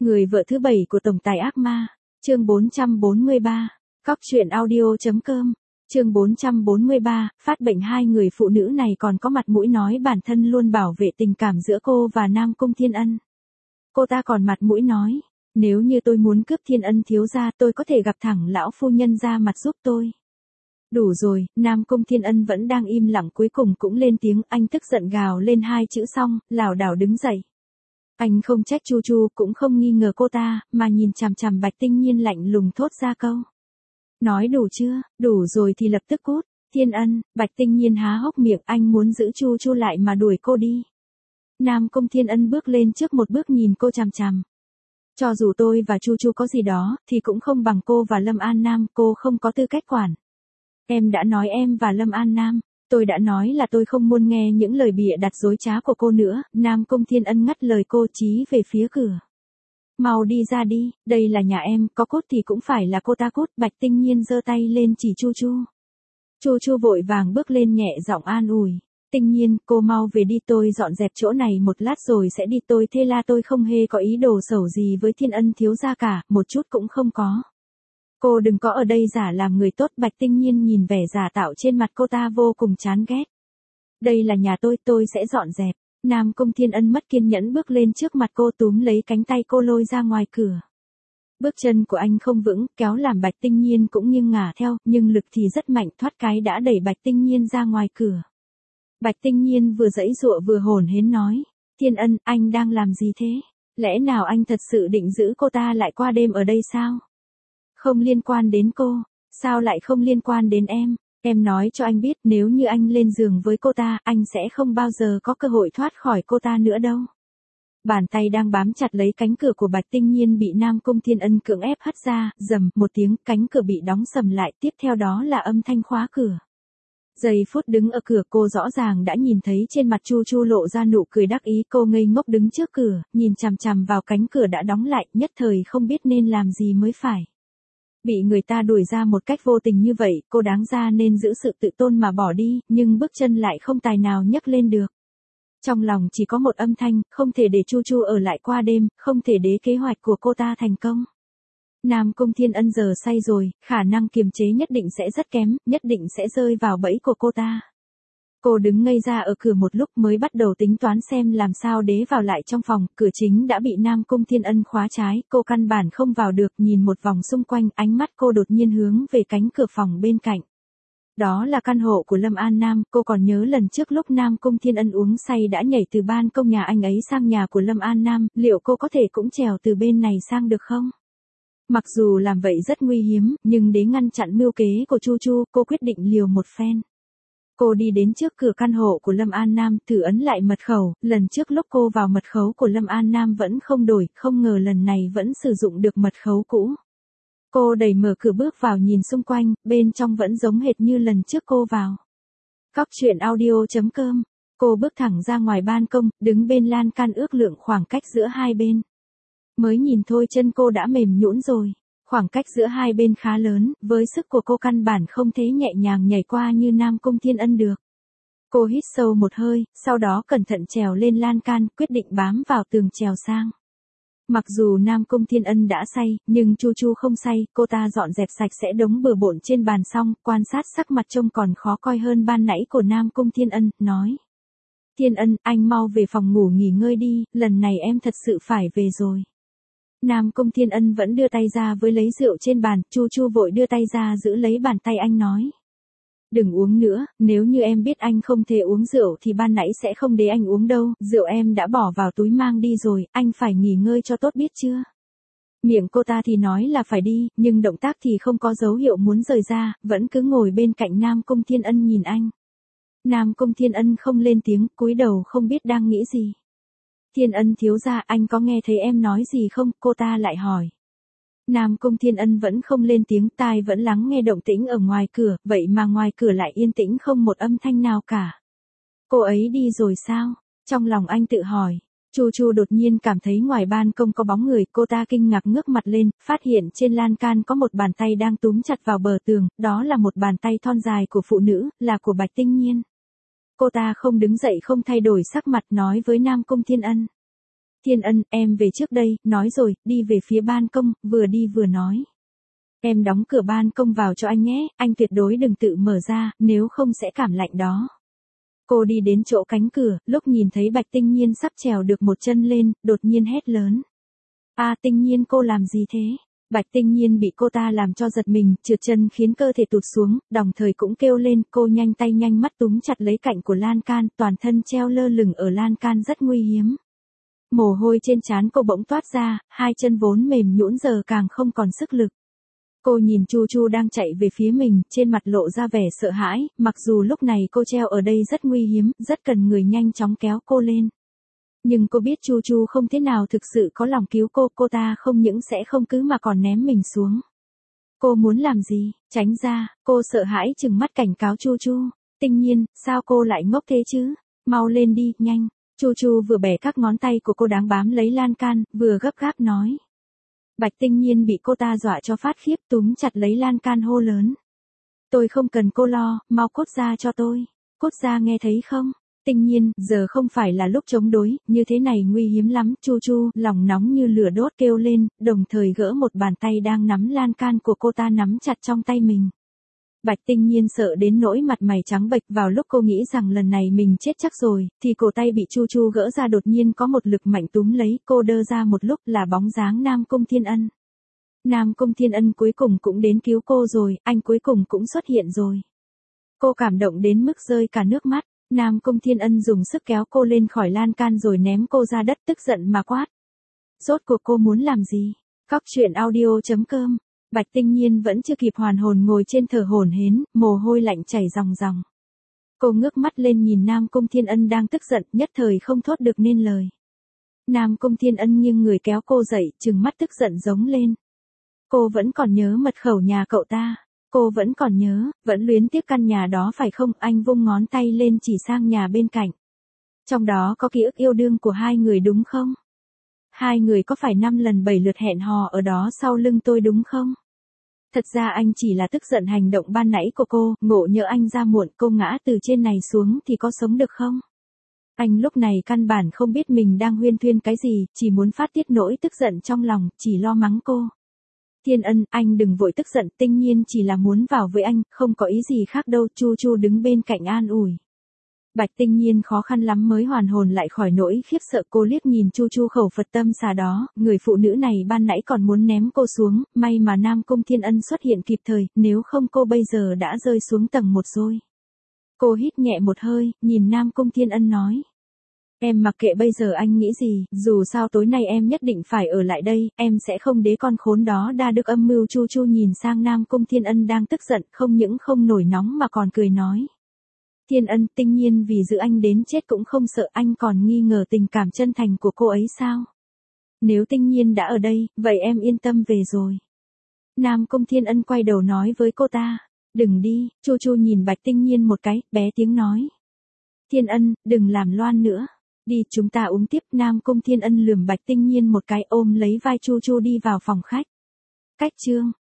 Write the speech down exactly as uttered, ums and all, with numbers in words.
Người vợ thứ bảy của tổng tài ác ma, chương bốn trăm bốn mươi ba, cóc truyện audio.com, chương bốn trăm bốn mươi ba, phát bệnh. Hai người phụ nữ này còn có mặt mũi nói bản thân luôn bảo vệ tình cảm giữa cô và Nam Cung Thiên Ân. Cô ta còn mặt mũi nói, nếu như tôi muốn cướp Thiên Ân thiếu gia tôi có thể gặp thẳng lão phu nhân ra mặt giúp tôi. Đủ rồi, Nam Cung Thiên Ân vẫn đang im lặng cuối cùng cũng lên tiếng, anh tức giận gào lên hai chữ xong, lảo đảo đứng dậy. Anh không trách Chu Chu cũng không nghi ngờ cô ta, mà nhìn chằm chằm Bạch Tinh Nhiên lạnh lùng thốt ra câu. Nói đủ chưa, đủ rồi thì lập tức cút. Thiên Ân, Bạch Tinh Nhiên há hốc miệng, anh muốn giữ Chu Chu lại mà đuổi cô đi. Nam Cung Thiên Ân bước lên trước một bước nhìn cô chằm chằm. Cho dù tôi và Chu Chu có gì đó, thì cũng không bằng cô và Lâm An Nam, cô không có tư cách quản. Em đã nói em và Lâm An Nam, tôi đã nói là tôi không muốn nghe những lời bịa đặt dối trá của cô nữa. Nam Cung Thiên Ân ngắt lời cô, chí về phía cửa. Mau đi ra đi, đây là nhà em, có cút thì cũng phải là cô ta cút. Bạch Tinh Nhiên giơ tay lên chỉ Chu Chu. Chu Chu vội vàng bước lên nhẹ giọng an ủi. Tinh Nhiên, cô mau về đi, tôi dọn dẹp chỗ này một lát rồi sẽ đi. Tôi thê la tôi không hề có ý đồ xấu gì với Thiên Ân thiếu gia cả, một chút cũng không có. Cô đừng có ở đây giả làm người tốt. Bạch Tinh Nhiên nhìn vẻ giả tạo trên mặt cô ta vô cùng chán ghét. Đây là nhà tôi, tôi sẽ dọn dẹp. Nam Cung Thiên Ân mất kiên nhẫn bước lên trước mặt cô, túm lấy cánh tay cô lôi ra ngoài cửa. Bước chân của anh không vững, kéo làm Bạch Tinh Nhiên cũng nghiêng ngả theo, nhưng lực thì rất mạnh, thoát cái đã đẩy Bạch Tinh Nhiên ra ngoài cửa. Bạch Tinh Nhiên vừa giãy giụa vừa hổn hển nói, Thiên Ân, anh đang làm gì thế? Lẽ nào anh thật sự định giữ cô ta lại qua đêm ở đây sao? Không liên quan đến cô, sao lại không liên quan đến em? Em nói cho anh biết, nếu như anh lên giường với cô ta, anh sẽ không bao giờ có cơ hội thoát khỏi cô ta nữa đâu. Bàn tay đang bám chặt lấy cánh cửa của Bạch Tinh Nhiên bị Nam Cung Thiên Ân cưỡng ép hất ra, rầm một tiếng, cánh cửa bị đóng sầm lại, tiếp theo đó là âm thanh khóa cửa. Giây phút đứng ở cửa, cô rõ ràng đã nhìn thấy trên mặt Chu Chu lộ ra nụ cười đắc ý. Cô ngây ngốc đứng trước cửa, nhìn chằm chằm vào cánh cửa đã đóng lại, nhất thời không biết nên làm gì mới phải. Bị người ta đuổi ra một cách vô tình như vậy, cô đáng ra nên giữ sự tự tôn mà bỏ đi, nhưng bước chân lại không tài nào nhấc lên được. Trong lòng chỉ có một âm thanh, không thể để Chu Chu ở lại qua đêm, không thể để kế hoạch của cô ta thành công. Nam Cung Thiên Ân giờ say rồi, khả năng kiềm chế nhất định sẽ rất kém, nhất định sẽ rơi vào bẫy của cô ta. Cô đứng ngây ra ở cửa một lúc mới bắt đầu tính toán xem làm sao đế vào lại trong phòng, cửa chính đã bị Nam Cung Thiên Ân khóa trái, cô căn bản không vào được, nhìn một vòng xung quanh, ánh mắt cô đột nhiên hướng về cánh cửa phòng bên cạnh. Đó là căn hộ của Lâm An Nam, cô còn nhớ lần trước lúc Nam Cung Thiên Ân uống say đã nhảy từ ban công nhà anh ấy sang nhà của Lâm An Nam, liệu cô có thể cũng trèo từ bên này sang được không? Mặc dù làm vậy rất nguy hiểm, nhưng để ngăn chặn mưu kế của Chu Chu, cô quyết định liều một phen. Cô đi đến trước cửa căn hộ của Lâm An Nam, thử ấn lại mật khẩu, lần trước lúc cô vào mật khẩu của Lâm An Nam vẫn không đổi, không ngờ lần này vẫn sử dụng được mật khẩu cũ. Cô đẩy mở cửa bước vào nhìn xung quanh, bên trong vẫn giống hệt như lần trước cô vào. Cóc truyện audio.com, cô bước thẳng ra ngoài ban công, đứng bên lan can ước lượng khoảng cách giữa hai bên. Mới nhìn thôi chân cô đã mềm nhũn rồi. Khoảng cách giữa hai bên khá lớn, với sức của cô căn bản không thể nhẹ nhàng nhảy qua như Nam Cung Thiên Ân được. Cô hít sâu một hơi, sau đó cẩn thận trèo lên lan can, quyết định bám vào tường trèo sang. Mặc dù Nam Cung Thiên Ân đã say, nhưng Chu Chu không say, cô ta dọn dẹp sạch sẽ đống bừa bộn trên bàn xong, quan sát sắc mặt trông còn khó coi hơn ban nãy của Nam Cung Thiên Ân, nói. Thiên Ân, anh mau về phòng ngủ nghỉ ngơi đi, lần này em thật sự phải về rồi. Nam Cung Thiên Ân vẫn đưa tay ra với lấy rượu trên bàn, Chu Chu vội đưa tay ra giữ lấy bàn tay anh nói. Đừng uống nữa, nếu như em biết anh không thể uống rượu thì ban nãy sẽ không để anh uống đâu, rượu em đã bỏ vào túi mang đi rồi, anh phải nghỉ ngơi cho tốt biết chưa. Miệng cô ta thì nói là phải đi, nhưng động tác thì không có dấu hiệu muốn rời ra, vẫn cứ ngồi bên cạnh Nam Cung Thiên Ân nhìn anh. Nam Cung Thiên Ân không lên tiếng, cúi đầu không biết đang nghĩ gì. Thiên Ân thiếu gia, anh có nghe thấy em nói gì không? Cô ta lại hỏi. Nam Cung Thiên Ân vẫn không lên tiếng, tai vẫn lắng nghe động tĩnh ở ngoài cửa, vậy mà ngoài cửa lại yên tĩnh không một âm thanh nào cả. Cô ấy đi rồi sao? Trong lòng anh tự hỏi. Chu Chu đột nhiên cảm thấy ngoài ban công có bóng người, cô ta kinh ngạc ngước mặt lên, phát hiện trên lan can có một bàn tay đang túm chặt vào bờ tường, đó là một bàn tay thon dài của phụ nữ, là của Bạch Tinh Nhiên. Cô ta không đứng dậy không thay đổi sắc mặt nói với Nam Cung Thiên Ân. Thiên Ân, em về trước đây, nói rồi, đi về phía ban công, vừa đi vừa nói. Em đóng cửa ban công vào cho anh nhé, anh tuyệt đối đừng tự mở ra, nếu không sẽ cảm lạnh đó. Cô đi đến chỗ cánh cửa, lúc nhìn thấy Bạch Tinh Nhiên sắp trèo được một chân lên, đột nhiên hét lớn. A à, Tinh Nhiên cô làm gì thế? Bạch Tinh Nhiên bị cô ta làm cho giật mình, trượt chân khiến cơ thể tụt xuống, đồng thời cũng kêu lên, cô nhanh tay nhanh mắt túm chặt lấy cạnh của lan can, toàn thân treo lơ lửng ở lan can rất nguy hiểm. Mồ hôi trên trán cô bỗng toát ra, hai chân vốn mềm nhũn giờ càng không còn sức lực. Cô nhìn Chu Chu đang chạy về phía mình, trên mặt lộ ra vẻ sợ hãi, mặc dù lúc này cô treo ở đây rất nguy hiểm, rất cần người nhanh chóng kéo cô lên. Nhưng cô biết Chu Chu không thế nào thực sự có lòng cứu cô, cô ta không những sẽ không cứ mà còn ném mình xuống. Cô muốn làm gì? Tránh ra, cô sợ hãi trừng mắt cảnh cáo Chu Chu. Tinh Nhiên, sao cô lại ngốc thế chứ? Mau lên đi, nhanh. Chu Chu vừa bẻ các ngón tay của cô đáng bám lấy lan can, vừa gấp gáp nói. Bạch Tinh Nhiên bị cô ta dọa cho phát khiếp, túm chặt lấy lan can hô lớn. Tôi không cần cô lo, mau cốt ra cho tôi. Cốt ra nghe thấy không? Tinh Nhiên, giờ không phải là lúc chống đối, như thế này nguy hiểm lắm. Chu Chu, lòng nóng như lửa đốt kêu lên, đồng thời gỡ một bàn tay đang nắm lan can của cô ta nắm chặt trong tay mình. Bạch Tinh Nhiên sợ đến nỗi mặt mày trắng bệch, vào lúc cô nghĩ rằng lần này mình chết chắc rồi, thì cổ tay bị Chu Chu gỡ ra, đột nhiên có một lực mạnh túm lấy, cô đơ ra một lúc là bóng dáng Nam Cung Thiên Ân. Nam Cung Thiên Ân cuối cùng cũng đến cứu cô rồi, anh cuối cùng cũng xuất hiện rồi. Cô cảm động đến mức rơi cả nước mắt, Nam Cung Thiên Ân dùng sức kéo cô lên khỏi lan can rồi ném cô ra đất, tức giận mà quát. Rốt cuộc cô muốn làm gì? Cóc truyện audio chấm com. Bạch Tinh Nhiên vẫn chưa kịp hoàn hồn ngồi trên thở hổn hển, mồ hôi lạnh chảy ròng ròng. Cô ngước mắt lên nhìn Nam Cung Thiên Ân đang tức giận, nhất thời không thốt được nên lời. Nam Cung Thiên Ân nghiêng người kéo cô dậy, trừng mắt tức giận giống lên. Cô vẫn còn nhớ mật khẩu nhà cậu ta. Cô vẫn còn nhớ, vẫn luyến tiếc căn nhà đó phải không? Anh vung ngón tay lên chỉ sang nhà bên cạnh. Trong đó có ký ức yêu đương của hai người đúng không? Hai người có phải năm lần bảy lượt hẹn hò ở đó sau lưng tôi đúng không? Thật ra anh chỉ là tức giận hành động ban nãy của cô, ngộ nhỡ anh ra muộn, cô ngã từ trên này xuống thì có sống được không? Anh lúc này căn bản không biết mình đang huyên thuyên cái gì, chỉ muốn phát tiết nỗi tức giận trong lòng, chỉ lo mắng cô. Thiên Ân, anh đừng vội tức giận, Tinh Nhiên chỉ là muốn vào với anh, không có ý gì khác đâu. Chu Chu đứng bên cạnh an ủi. Bạch Tinh Nhiên khó khăn lắm mới hoàn hồn lại khỏi nỗi khiếp sợ, cô liếc nhìn Chu Chu khẩu Phật tâm xà đó, người phụ nữ này ban nãy còn muốn ném cô xuống, may mà Nam Cung Thiên Ân xuất hiện kịp thời, nếu không cô bây giờ đã rơi xuống tầng một rồi. Cô hít nhẹ một hơi, nhìn Nam Cung Thiên Ân nói. Em mặc kệ bây giờ anh nghĩ gì, dù sao tối nay em nhất định phải ở lại đây, em sẽ không để con khốn đó đa được âm mưu. Chu Chu nhìn sang Nam Cung Thiên Ân đang tức giận, không những không nổi nóng mà còn cười nói. Thiên Ân, Tinh Nhiên vì giữ anh đến chết cũng không sợ, anh còn nghi ngờ tình cảm chân thành của cô ấy sao? Nếu Tinh Nhiên đã ở đây, vậy em yên tâm về rồi. Nam Cung Thiên Ân quay đầu nói với cô ta. Đừng đi. Chu Chu nhìn Bạch Tinh Nhiên một cái, bé tiếng nói. Thiên Ân, đừng làm loan nữa. Đi, chúng ta uống tiếp. Nam Cung Thiên Ân lườm Bạch Tinh Nhiên một cái, ôm lấy vai Chu Chu đi vào phòng khách. Cách chương